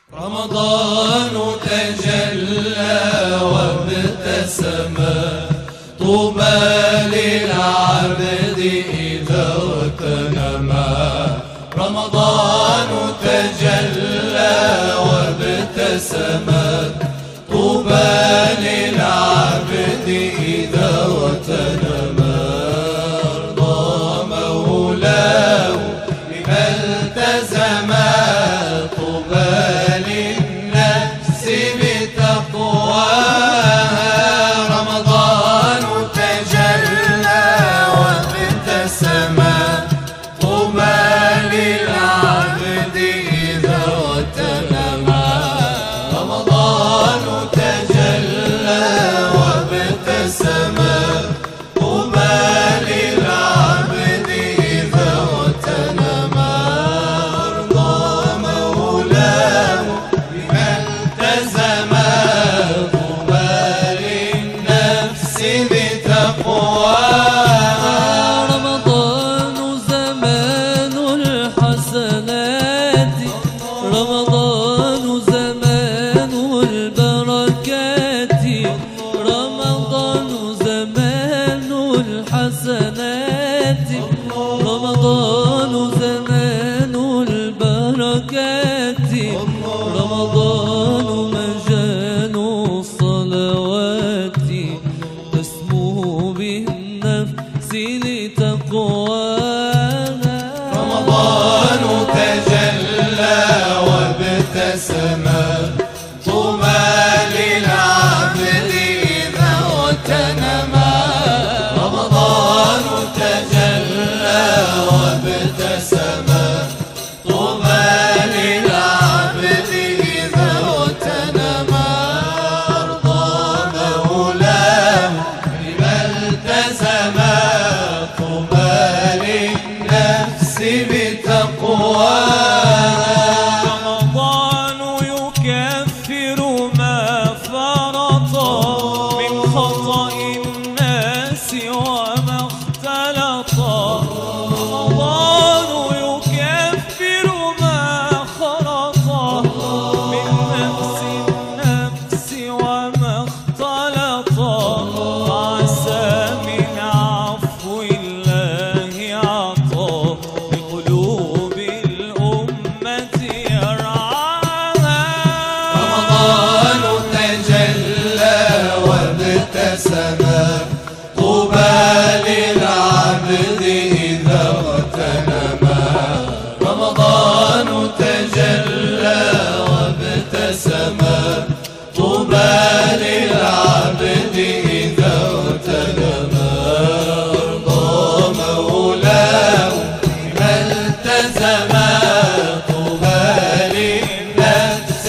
رمضان تجلى وابتسم، طوبى للعبد إذا اغتنما. رمضان تجلى وابتسم، طوبى للعبد إذا اغتنما. رضا مولاه بما التزم، طوبى للنفس بتقواها. رمضان تجلى وابتسم، طوبى للعبد إذا اغتنما. رمضان تجلى وابتسم، طوبى للعبد إذا اغتنما. رضا مولاه بما التزم، طوبى للنفس بتقواها. رمضان زمان الحسنات، رمضان زمان البركات، رمضان زمان الحسنات، رمضان زمان البركات، رمضان مجان الصلوات، تسمو بالنفس لتقواها. رمضان تجلى وابتسم، طوبى للعبد إذا اغتنما. رمضان تجلى وابتسم، طوبى للعبد إذا اغتنما. رضا مولاه بما التزم، طوبى للنفس بتقواها. رمضان يكفر ما فرط من خطأ الناس وما اختلط. رمضان يكفر ما خلط من نفس النفس وما اختلط. عسى من عفو الله عطاء لقلوب الأمة يرعاها. رمضان تجلى وابتسم، طوبى للعبد إذا اغتنما. رمضان تجلى وابتسم، طوبى للعبد إذا اغتنما. رضا مولاه بما التزم، طوبى للنفس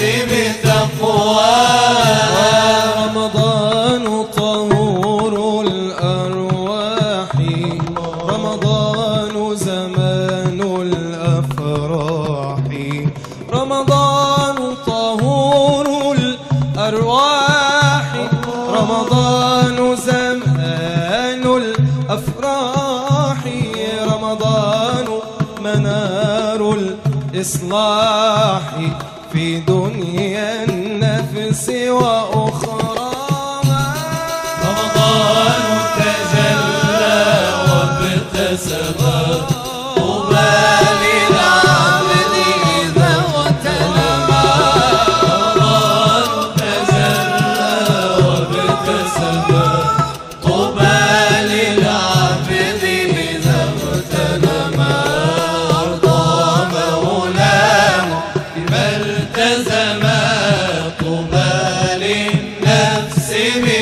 بتقواها. رمضان طهور الأرواح، رمضان زمان الأفراح، رمضان طهور الأرواح، رمضان زمان الأفراح، رمضان منار الإصلاح في دنيا النفس وأخراها. رمضان تجلى وابتسم، طوبى للعبد إذا اغتنما. رمضان تجلى وابتسم، طوبى للعبد إذا اغتنما. رضا مولاه بما التزم، طوبى للنفس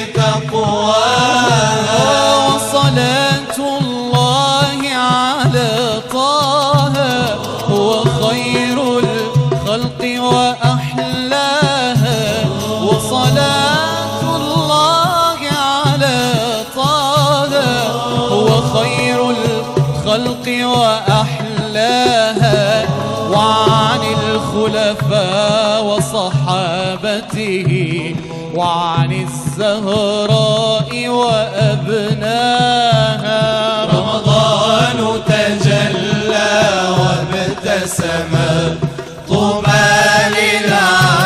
بتقواها. وصلاة الله على طه، هو خير الخلق وأحلاها. وصلاة الله على طه، هو خير الخلق وأحلاها. وعن الخلفاء وصحابته، وعن الزهراء وأبناها. رمضان تجلى وابتسم، طوبى للعبد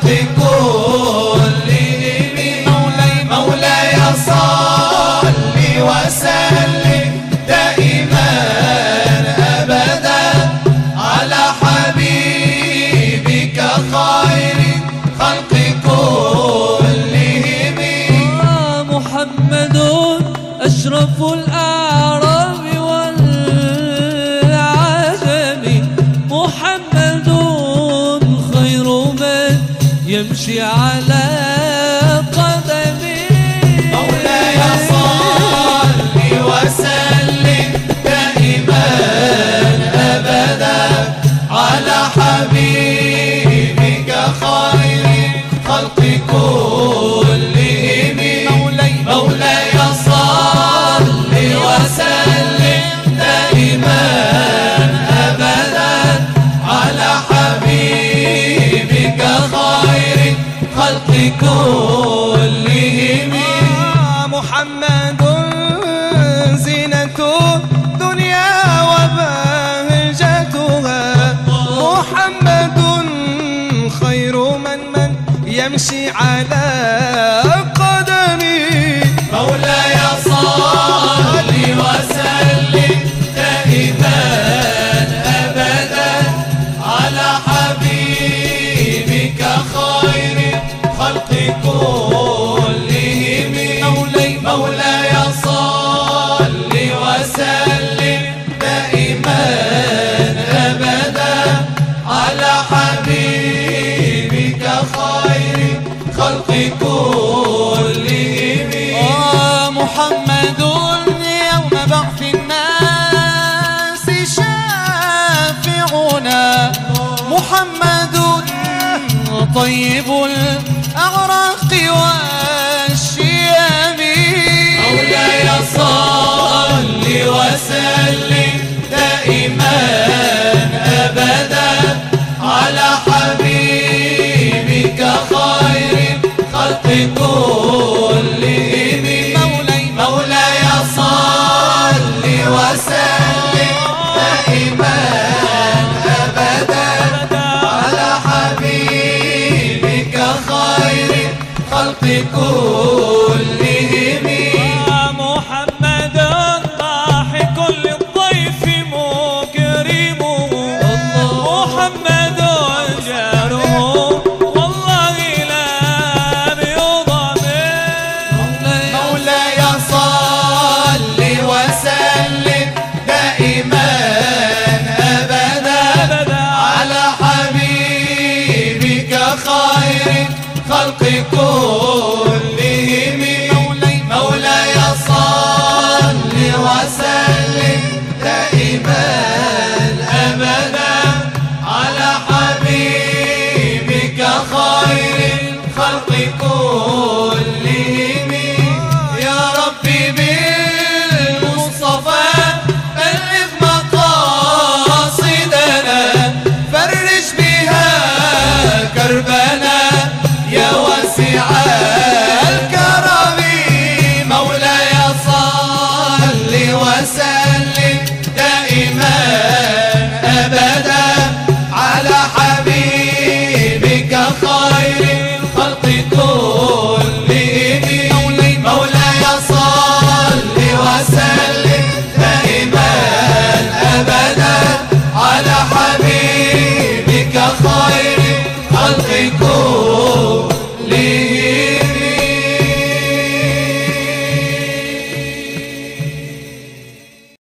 كلهم مولاي صل وسلم دائما أبدا على حبيبك خير خلق كلهم. محمد أشرف الأعراب والعجم، محمد خير من يمشي على قدمه. مولاي صل وسلم دائما أبدا على حبيبك خير خلق كلهم. مولاي صل وسلم دائما أبدا على حبيبك خير خلق كلهم. محمد زينة الدنيا وبهجتها، محمد خير من يمشي على قدمه. مولاي صل وسلم دائما أبدا على حبيبك خير خلق كلهم. مولاي صل وسلم دائما أبدا على حبيبك خير خلق كلهم. محمد يوم بعث الناس شافعنا، محمد طيب الأعراق والشيم. مولاي صل وسلم دائما أبدا على حبيبك خير خلق كلهم. مولاي صل وسلم دائما أبدا على حبيبك خير خلق كلهم. محمد ضاحك للضيف مكرم، محمد جاره والله لا بيضم. مولاي صل وسلم دائما أبدا على حبيبك خير خلق كلهم. مولاي صل وسلم دائما أبدا على حبيبك خير خلق كلهم. يا ربي بالمصطفى بلغ مقاصدنا، فرج بها كربنا يا واسع الكرم. مولاي صل وسلم دائما أبدا على حبيبك خير خلق كلهم. مولاي صل وسلم دائما أبدا على حبيبك خير خلق كلهم.